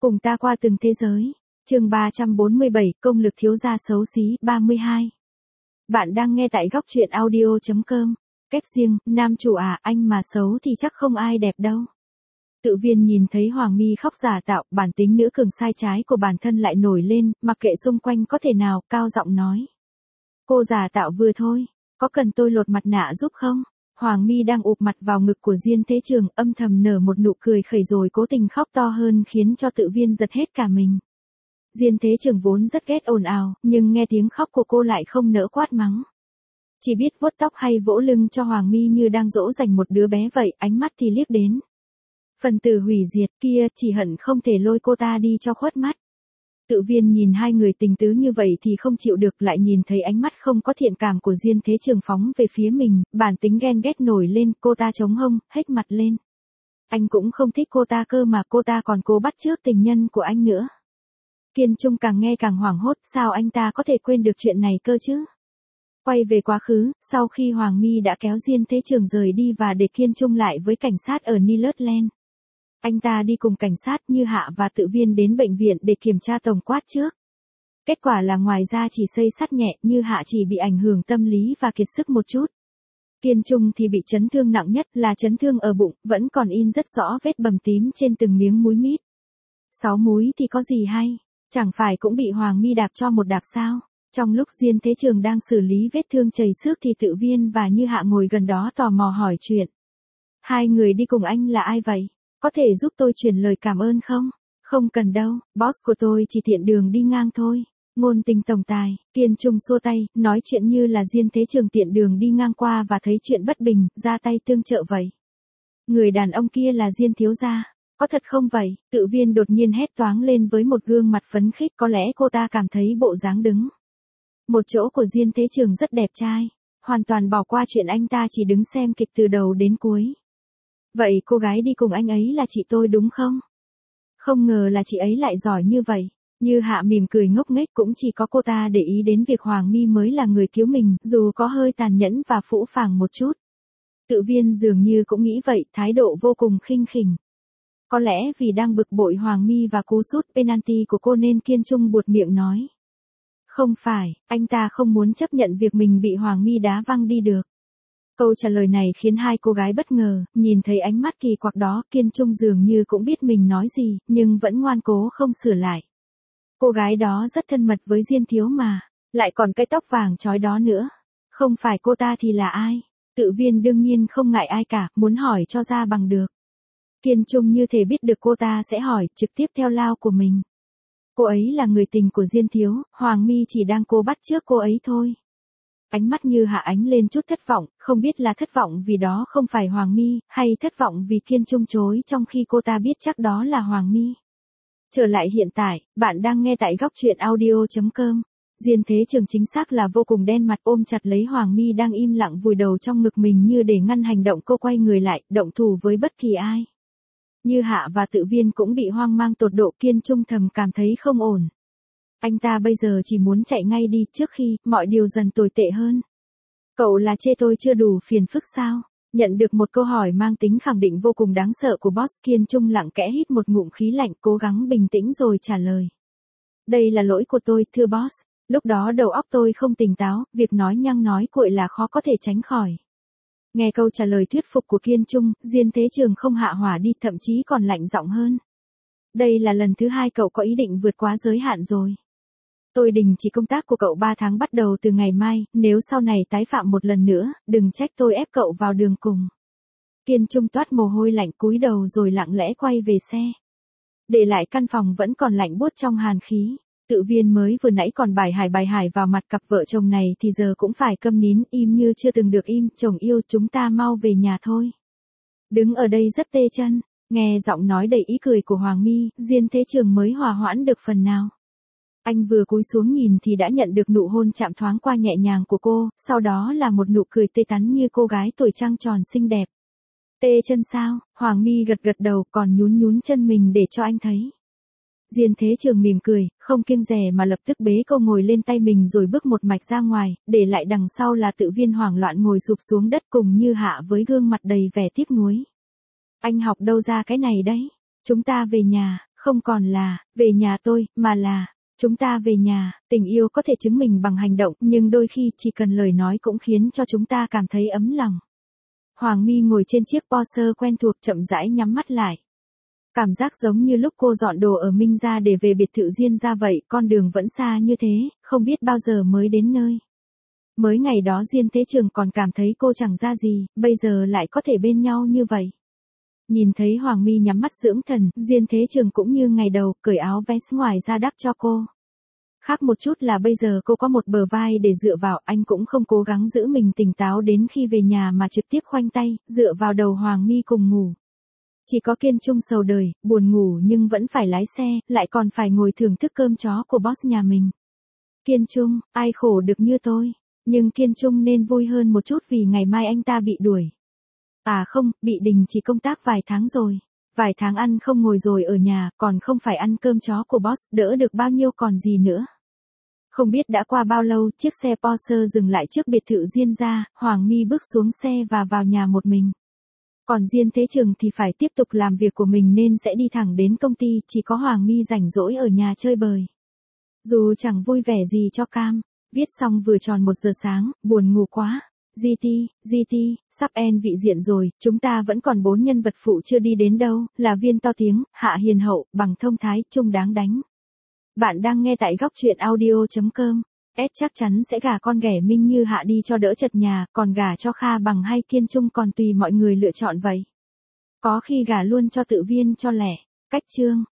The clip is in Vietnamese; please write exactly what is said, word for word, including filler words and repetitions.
Cùng ta qua từng thế giới. Chương ba trăm bốn mươi bảy, công lực thiếu gia xấu xí, ba mươi hai. Bạn đang nghe tại góc truyện audio chấm com. Cách riêng, nam chủ à, anh mà xấu thì chắc không ai đẹp đâu. Tự Viên nhìn thấy Hoàng My khóc giả tạo, bản tính nữ cường sai trái của bản thân lại nổi lên, mặc kệ xung quanh có thể nào, cao giọng nói. Cô giả tạo vừa thôi, có cần tôi lột mặt nạ giúp không? Hoàng My đang ụp mặt vào ngực của Diên Thế Trường, âm thầm nở một nụ cười khẩy rồi cố tình khóc to hơn khiến cho Tự Viên giật hết cả mình. Diên Thế Trường vốn rất ghét ồn ào, nhưng nghe tiếng khóc của cô lại không nỡ quát mắng. Chỉ biết vuốt tóc hay vỗ lưng cho Hoàng My như đang dỗ dành một đứa bé vậy, ánh mắt thì liếc đến. Phần tử hủy diệt kia, chỉ hận không thể lôi cô ta đi cho khuất mắt. Tự Viên nhìn hai người tình tứ như vậy thì không chịu được, lại nhìn thấy ánh mắt không có thiện cảm của Diên Thế Trường phóng về phía mình, bản tính ghen ghét nổi lên, cô ta chống hông, hếch mặt lên. Anh cũng không thích cô ta cơ mà, cô ta còn cố bắt chước tình nhân của anh nữa. Kiên Trung càng nghe càng hoảng hốt, sao anh ta có thể quên được chuyện này cơ chứ? Quay về quá khứ, sau khi Hoàng My đã kéo Diên Thế Trường rời đi và để Kiên Trung lại với cảnh sát ở Nilotland. Anh ta đi cùng cảnh sát Như Hạ và Tự Viên đến bệnh viện để kiểm tra tổng quát trước. Kết quả là ngoài ra chỉ xây xát nhẹ, Như Hạ chỉ bị ảnh hưởng tâm lý và kiệt sức một chút. Kiên Trung thì bị chấn thương nặng nhất là chấn thương ở bụng, vẫn còn in rất rõ vết bầm tím trên từng miếng múi mít. Sáu múi thì có gì hay, chẳng phải cũng bị Hoàng My đạp cho một đạp sao? Trong lúc Diên Thế Trường đang xử lý vết thương chảy xước thì Tự Viên và Như Hạ ngồi gần đó tò mò hỏi chuyện. Hai người đi cùng anh là ai vậy? Có thể giúp tôi truyền lời cảm ơn không? Không cần đâu, boss của tôi chỉ tiện đường đi ngang thôi. Ngôn tình tổng tài, Kiên Trung xua tay, nói chuyện như là Diên Thế Trường tiện đường đi ngang qua và thấy chuyện bất bình, ra tay tương trợ vậy. Người đàn ông kia là Diên thiếu gia, có thật không vậy? Tự Viên đột nhiên hét toáng lên với một gương mặt phấn khích, có lẽ cô ta cảm thấy bộ dáng đứng một chỗ của Diên Thế Trường rất đẹp trai, hoàn toàn bỏ qua chuyện anh ta chỉ đứng xem kịch từ đầu đến cuối. Vậy cô gái đi cùng anh ấy là chị tôi đúng không? Không ngờ là chị ấy lại giỏi như vậy. Như Hạ mỉm cười ngốc nghếch, cũng chỉ có cô ta để ý đến việc Hoàng My mới là người cứu mình, dù có hơi tàn nhẫn và phũ phàng một chút. Tự Viên dường như cũng nghĩ vậy, thái độ vô cùng khinh khỉnh. Có lẽ vì đang bực bội Hoàng My và cú sút penalty của cô nên Kiên Trung buột miệng nói. Không phải, anh ta không muốn chấp nhận việc mình bị Hoàng My đá văng đi được. Câu trả lời này khiến hai cô gái bất ngờ, nhìn thấy ánh mắt kỳ quặc đó, Kiên Trung dường như cũng biết mình nói gì, nhưng vẫn ngoan cố không sửa lại. Cô gái đó rất thân mật với Diên thiếu mà, lại còn cái tóc vàng chói đó nữa. Không phải cô ta thì là ai? Tự Viên đương nhiên không ngại ai cả, muốn hỏi cho ra bằng được. Kiên Trung như thể biết được cô ta sẽ hỏi, trực tiếp theo lao của mình. Cô ấy là người tình của Diên thiếu, Hoàng My chỉ đang cố bắt chước cô ấy thôi. Ánh mắt Như Hạ ánh lên chút thất vọng, không biết là thất vọng vì đó không phải Hoàng My, hay thất vọng vì Kiên Trung chối trong khi cô ta biết chắc đó là Hoàng My. Trở lại hiện tại, bạn đang nghe tại góc truyện audio chấm com. Diên Thế Trường chính xác là vô cùng đen mặt, ôm chặt lấy Hoàng My đang im lặng vùi đầu trong ngực mình như để ngăn hành động cô quay người lại, động thủ với bất kỳ ai. Như Hạ và Tự Viên cũng bị hoang mang tột độ, Kiên Trung thầm cảm thấy không ổn. Anh ta bây giờ chỉ muốn chạy ngay đi trước khi mọi điều dần tồi tệ hơn. Cậu là chê tôi chưa đủ phiền phức sao? Nhận được một câu hỏi mang tính khẳng định vô cùng đáng sợ của boss, Kiên Trung lặng kẽ hít một ngụm khí lạnh, cố gắng bình tĩnh rồi trả lời. Đây là lỗi của tôi, thưa boss. Lúc đó đầu óc tôi không tỉnh táo, việc nói nhăng nói cuội là khó có thể tránh khỏi. Nghe câu trả lời thuyết phục của Kiên Trung, Diên Thế Trường không hạ hỏa đi, thậm chí còn lạnh giọng hơn. Đây là lần thứ hai cậu có ý định vượt quá giới hạn rồi. Tôi đình chỉ công tác của cậu ba tháng bắt đầu từ ngày mai, nếu sau này tái phạm một lần nữa, đừng trách tôi ép cậu vào đường cùng. Kiên Trung toát mồ hôi lạnh cúi đầu rồi lặng lẽ quay về xe. Để lại căn phòng vẫn còn lạnh buốt trong hàn khí. Tự Viên mới vừa nãy còn bài hải bài hải vào mặt cặp vợ chồng này thì giờ cũng phải câm nín, im như chưa từng được im. Chồng yêu, chúng ta mau về nhà thôi. Đứng ở đây rất tê chân, nghe giọng nói đầy ý cười của Hoàng My, Diên Thế Trường mới hòa hoãn được phần nào. Anh vừa cúi xuống nhìn thì đã nhận được nụ hôn chạm thoáng qua nhẹ nhàng của cô, sau đó là một nụ cười tươi tắn như cô gái tuổi trăng tròn xinh đẹp. Tê chân sao? Hoàng My gật gật đầu, còn nhún nhún chân mình để cho anh thấy. Diên Thế Trường mỉm cười, không kiêng dè mà lập tức bế cô ngồi lên tay mình rồi bước một mạch ra ngoài, để lại đằng sau là Tự Viên hoảng loạn ngồi sụp xuống đất cùng Như Hạ với gương mặt đầy vẻ tiếc nuối. Anh học đâu ra cái này đấy? Chúng ta về nhà. Không còn là, về nhà tôi, mà là, chúng ta về nhà. Tình yêu có thể chứng minh bằng hành động, nhưng đôi khi chỉ cần lời nói cũng khiến cho chúng ta cảm thấy ấm lòng. Hoàng My ngồi trên chiếc Porsche quen thuộc chậm rãi nhắm mắt lại. Cảm giác giống như lúc cô dọn đồ ở Minh ra để về biệt thự Diên ra vậy, con đường vẫn xa như thế, không biết bao giờ mới đến nơi. Mới ngày đó Diên Thế Trường còn cảm thấy cô chẳng ra gì, bây giờ lại có thể bên nhau như vậy. Nhìn thấy Hoàng My nhắm mắt dưỡng thần, Diên Thế Trường cũng như ngày đầu, cởi áo vest ngoài ra đắp cho cô. Khác một chút là bây giờ cô có một bờ vai để dựa vào, anh cũng không cố gắng giữ mình tỉnh táo đến khi về nhà mà trực tiếp khoanh tay, dựa vào đầu Hoàng My cùng ngủ. Chỉ có Kiên Trung sầu đời, buồn ngủ nhưng vẫn phải lái xe, lại còn phải ngồi thưởng thức cơm chó của boss nhà mình. Kiên Trung, ai khổ được như tôi, nhưng Kiên Trung nên vui hơn một chút vì ngày mai anh ta bị đuổi. À không, bị đình chỉ công tác vài tháng rồi. Vài tháng ăn không ngồi rồi ở nhà, còn không phải ăn cơm chó của boss, đỡ được bao nhiêu còn gì nữa. Không biết đã qua bao lâu, chiếc xe Porsche dừng lại trước biệt thự Diên ra, Hoàng My bước xuống xe và vào nhà một mình. Còn Diên Thế Trường thì phải tiếp tục làm việc của mình nên sẽ đi thẳng đến công ty, chỉ có Hoàng My rảnh rỗi ở nhà chơi bời. Dù chẳng vui vẻ gì cho cam, viết xong vừa tròn một giờ sáng, buồn ngủ quá. giê tê, giê tê, sắp end vị diện rồi, chúng ta vẫn còn bốn nhân vật phụ chưa đi đến đâu, là Viên to tiếng, Hạ hiền hậu, Bằng thông thái, Trung đáng đánh. Bạn đang nghe tại góc truyện audio chấm com. S chắc chắn sẽ gả con ghẻ Minh Như Hạ đi cho đỡ chật nhà, còn gả cho Kha Bằng hay Kiên Trung còn tùy mọi người lựa chọn vậy. Có khi gả luôn cho Tự Viên cho lẻ. Cách chương